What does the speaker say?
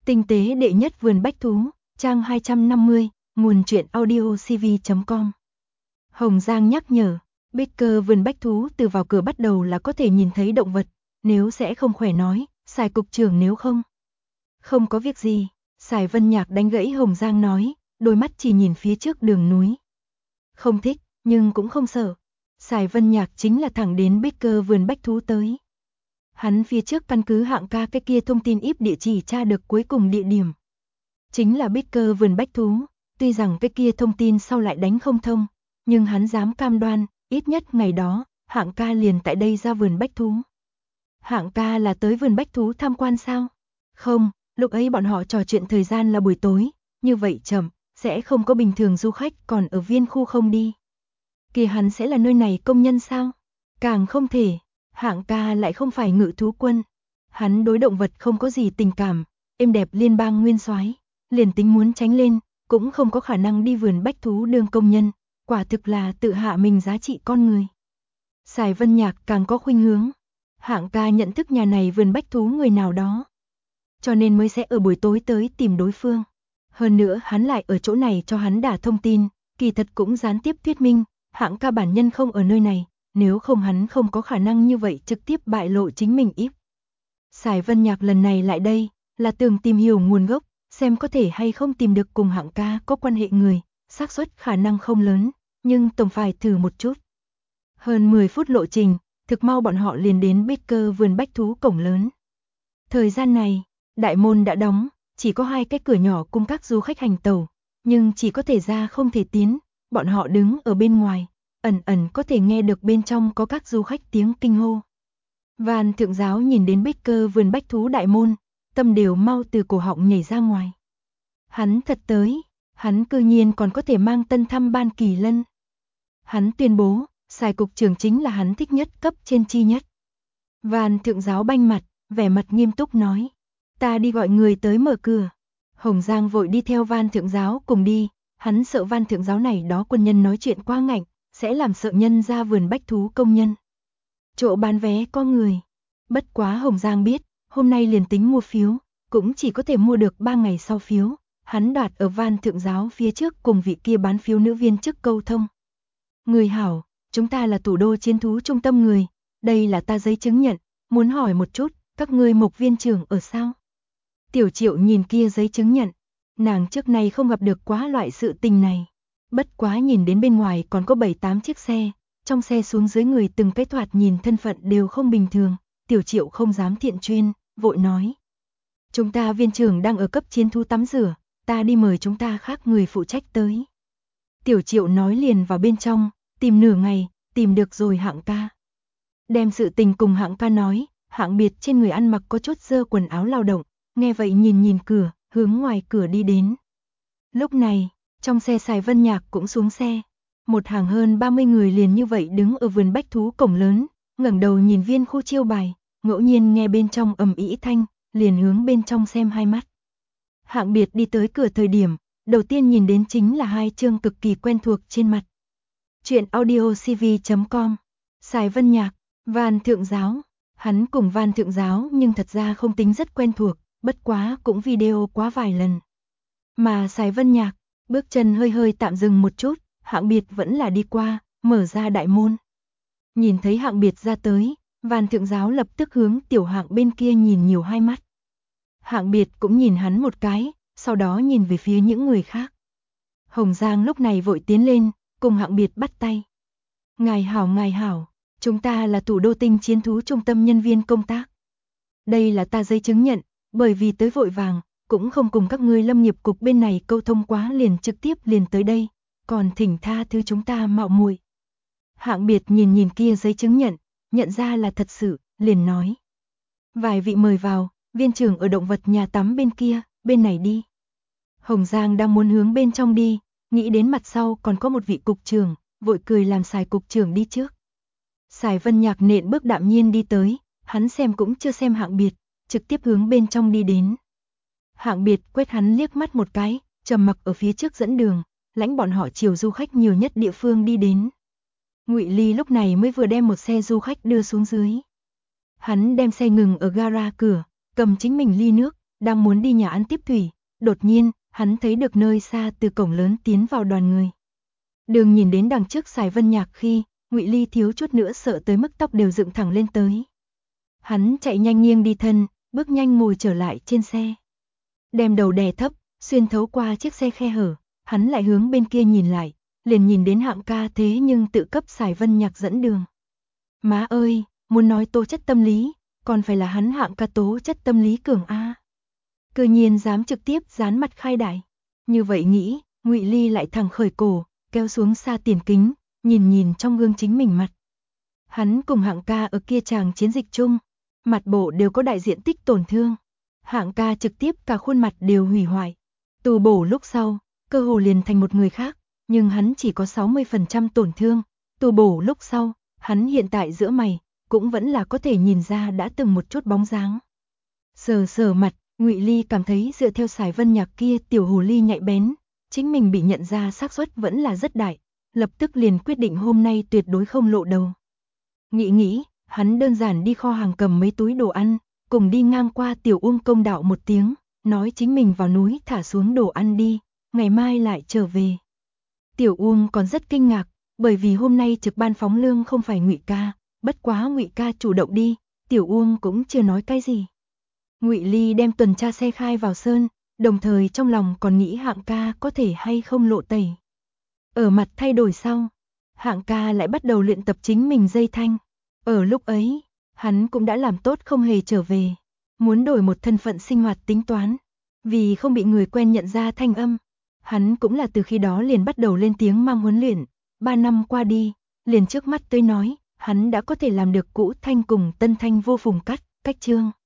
Tinh tế đệ nhất vườn bách thú, trang 250, nguồn truyện audiocv.com. Hồng Giang nhắc nhở, Baker vườn bách thú từ vào cửa bắt đầu là có thể nhìn thấy động vật, nếu sẽ không khỏe nói, Sài cục trưởng nếu không. Không có việc gì, Sài Vân Nhạc đánh gãy Hồng Giang nói, đôi mắt chỉ nhìn phía trước đường núi. Không thích, nhưng cũng không sợ. Sài Vân Nhạc chính là thẳng đến Baker vườn bách thú tới. Hắn phía trước căn cứ hạng ca cái kia thông tin íp địa chỉ tra được cuối cùng địa điểm. Chính là Baker vườn bách thú, tuy rằng cái kia thông tin sau lại đánh không thông, nhưng hắn dám cam đoan, ít nhất ngày đó, hạng ca liền tại đây ra vườn bách thú. Hạng ca là tới vườn bách thú tham quan sao? Không, lúc ấy bọn họ trò chuyện thời gian là buổi tối, như vậy chậm, sẽ không có bình thường du khách còn ở viên khu không đi. Kìa hắn sẽ là nơi này công nhân sao? Càng không thể, hạng ca lại không phải ngự thú quân. Hắn đối động vật không có gì tình cảm, êm đẹp liên bang nguyên soái, liền tính muốn tránh lên, cũng không có khả năng đi vườn bách thú đương công nhân, quả thực là tự hạ mình giá trị con người. Sài Vân Nhạc càng có khuynh hướng, hạng ca nhận thức nhà này vườn bách thú người nào đó, cho nên mới sẽ ở buổi tối tới tìm đối phương. Hơn nữa hắn lại ở chỗ này cho hắn đả thông tin, kỳ thật cũng gián tiếp thuyết minh, hạng ca bản nhân không ở nơi này, nếu không hắn không có khả năng như vậy trực tiếp bại lộ chính mình íp. Sài Vân Nhạc lần này lại đây, là tưởng tìm hiểu nguồn gốc, xem có thể hay không tìm được cùng hạng ca có quan hệ người, xác suất khả năng không lớn, nhưng tổng phải thử một chút. Hơn 10 phút lộ trình, thực mau bọn họ liền đến Baker vườn bách thú cổng lớn. Thời gian này, đại môn đã đóng, chỉ có 2 cái cửa nhỏ cung các du khách hành tẩu, nhưng chỉ có thể ra không thể tiến, bọn họ đứng ở bên ngoài, ẩn ẩn có thể nghe được bên trong có các du khách tiếng kinh hô. Van thượng giáo nhìn đến Baker vườn bách thú đại môn, tâm đều mau từ cổ họng nhảy ra ngoài. Hắn thật tới, hắn cư nhiên còn có thể mang tân thăm Ban Kỳ Lân. Hắn tuyên bố, Sài cục trưởng chính là hắn thích nhất cấp trên chi nhất. Van thượng giáo banh mặt, vẻ mặt nghiêm túc nói, ta đi gọi người tới mở cửa. Hồng Giang vội đi theo Van thượng giáo cùng đi, hắn sợ Van thượng giáo này đó quân nhân nói chuyện quá ngạnh, sẽ làm sợ nhân ra vườn bách thú công nhân. Chỗ bán vé có người. Bất quá Hồng Giang biết, hôm nay liền tính mua phiếu, cũng chỉ có thể mua được 3 ngày sau phiếu. Hắn đoạt ở Van thượng giáo phía trước cùng vị kia bán phiếu nữ viên chức câu thông. Người hảo, chúng ta là thủ đô chiến thú trung tâm người, đây là ta giấy chứng nhận, muốn hỏi một chút, các ngươi Mộc viên trưởng ở sao? Tiểu Triệu nhìn kia giấy chứng nhận, nàng trước nay không gặp được quá loại sự tình này. Bất quá nhìn đến bên ngoài còn có 7-8 chiếc xe, trong xe xuống dưới người từng cái thoạt nhìn thân phận đều không bình thường, Tiểu Triệu không dám thiện chuyên, vội nói. Chúng ta viên trưởng đang ở cấp chiến thú tắm rửa, ta đi mời chúng ta khác người phụ trách tới. Tiểu Triệu nói liền vào bên trong, tìm nửa ngày, tìm được rồi hạng ca. Đem sự tình cùng hạng ca nói, hạng biệt trên người ăn mặc có chút dơ quần áo lao động, nghe vậy nhìn cửa, hướng ngoài cửa đi đến. Lúc này, trong xe Sài Vân Nhạc cũng xuống xe. Một hàng hơn 30 người liền như vậy đứng ở vườn bách thú cổng lớn, ngẩng đầu nhìn viên khu chiêu bài, ngẫu nhiên nghe bên trong ầm ĩ thanh, liền hướng bên trong xem hai mắt. Hạng biệt đi tới cửa thời điểm, đầu tiên nhìn đến chính là 2 chương cực kỳ quen thuộc trên mặt. Chuyện audiocv.com. Sài Vân Nhạc, Van thượng giáo. Hắn cùng Van thượng giáo nhưng thật ra không tính rất quen thuộc, bất quá cũng video quá vài lần. Mà Sài Vân Nhạc, bước chân hơi hơi tạm dừng một chút, hạng biệt vẫn là đi qua, mở ra đại môn. Nhìn thấy hạng biệt ra tới, Van thượng giáo lập tức hướng tiểu hạng bên kia nhìn nhiều 2 mắt. Hạng biệt cũng nhìn hắn một cái, sau đó nhìn về phía những người khác. Hồng Giang lúc này vội tiến lên, cùng hạng biệt bắt tay. Ngài hảo, chúng ta là thủ đô tinh chiến thú trung tâm nhân viên công tác. Đây là ta giấy chứng nhận, bởi vì tới vội vàng, cũng không cùng các ngươi lâm nghiệp cục bên này câu thông quá liền trực tiếp liền tới đây, còn thỉnh tha thứ chúng ta mạo muội. Hạng biệt nhìn kia giấy chứng nhận, nhận ra là thật sự, liền nói. Vài vị mời vào, viên trưởng ở động vật nhà tắm bên kia, bên này đi. Hồng Giang đang muốn hướng bên trong đi, nghĩ đến mặt sau còn có một vị cục trưởng, vội cười làm Sài cục trưởng đi trước. Sài Vân Nhạc nện bước đạm nhiên đi tới, hắn xem cũng chưa xem hạng biệt, trực tiếp hướng bên trong đi đến. Hạng biệt quét hắn liếc mắt một cái, trầm mặc ở phía trước dẫn đường, lãnh bọn họ chiều du khách nhiều nhất địa phương đi đến. Ngụy Ly lúc này mới vừa đem một xe du khách đưa xuống dưới. Hắn đem xe ngừng ở gara cửa, cầm chính mình ly nước, đang muốn đi nhà ăn tiếp thủy, đột nhiên, hắn thấy được nơi xa từ cổng lớn tiến vào đoàn người. Đường nhìn đến đằng trước Sài Vân Nhạc khi, Ngụy Ly thiếu chút nữa sợ tới mức tóc đều dựng thẳng lên tới. Hắn chạy nhanh nghiêng đi thân, bước nhanh ngồi trở lại trên xe. Đem đầu đè thấp, xuyên thấu qua chiếc xe khe hở, hắn lại hướng bên kia nhìn lại, liền nhìn đến Hạng ca thế nhưng tự cấp Sài Vân Nhạc dẫn đường. Má ơi, muốn nói tố chất tâm lý, còn phải là hắn Hạng ca tố chất tâm lý cường a. Cư nhiên dám trực tiếp dán mặt khai đại. Như vậy nghĩ, Ngụy Ly lại thẳng khởi cổ, kéo xuống xa tiền kính, nhìn trong gương chính mình mặt. Hắn cùng Hạng ca ở kia chàng chiến dịch chung, mặt bộ đều có đại diện tích tổn thương. Hạng ca trực tiếp cả khuôn mặt đều hủy hoại. Tù bổ lúc sau, cơ hồ liền thành một người khác, nhưng hắn chỉ có 60% tổn thương. Tù bổ lúc sau, hắn hiện tại giữa mày, cũng vẫn là có thể nhìn ra đã từng một chút bóng dáng. Sờ mặt, Ngụy Ly cảm thấy dựa theo Sài Vân Nhạc kia tiểu hồ ly nhạy bén, chính mình bị nhận ra xác suất vẫn là rất đại, lập tức liền quyết định hôm nay tuyệt đối không lộ đầu. Nghĩ, hắn đơn giản đi kho hàng cầm mấy túi đồ ăn, cùng đi ngang qua Tiểu Uông công đạo một tiếng, nói chính mình vào núi thả xuống đồ ăn đi, ngày mai lại trở về. Tiểu Uông còn rất kinh ngạc, bởi vì hôm nay trực ban phóng lương không phải Ngụy ca, bất quá Ngụy ca chủ động đi, Tiểu Uông cũng chưa nói cái gì. Ngụy Ly đem tuần tra xe khai vào sơn, đồng thời trong lòng còn nghĩ Hạng ca có thể hay không lộ tẩy. Ở mặt thay đổi sau, Hạng ca lại bắt đầu luyện tập chính mình dây thanh. Ở lúc ấy, hắn cũng đã làm tốt không hề trở về, muốn đổi một thân phận sinh hoạt tính toán, vì không bị người quen nhận ra thanh âm. Hắn cũng là từ khi đó liền bắt đầu lên tiếng mang huấn luyện, 3 năm qua đi, liền trước mắt tôi nói, hắn đã có thể làm được cũ thanh cùng tân thanh vô phùng cách chương.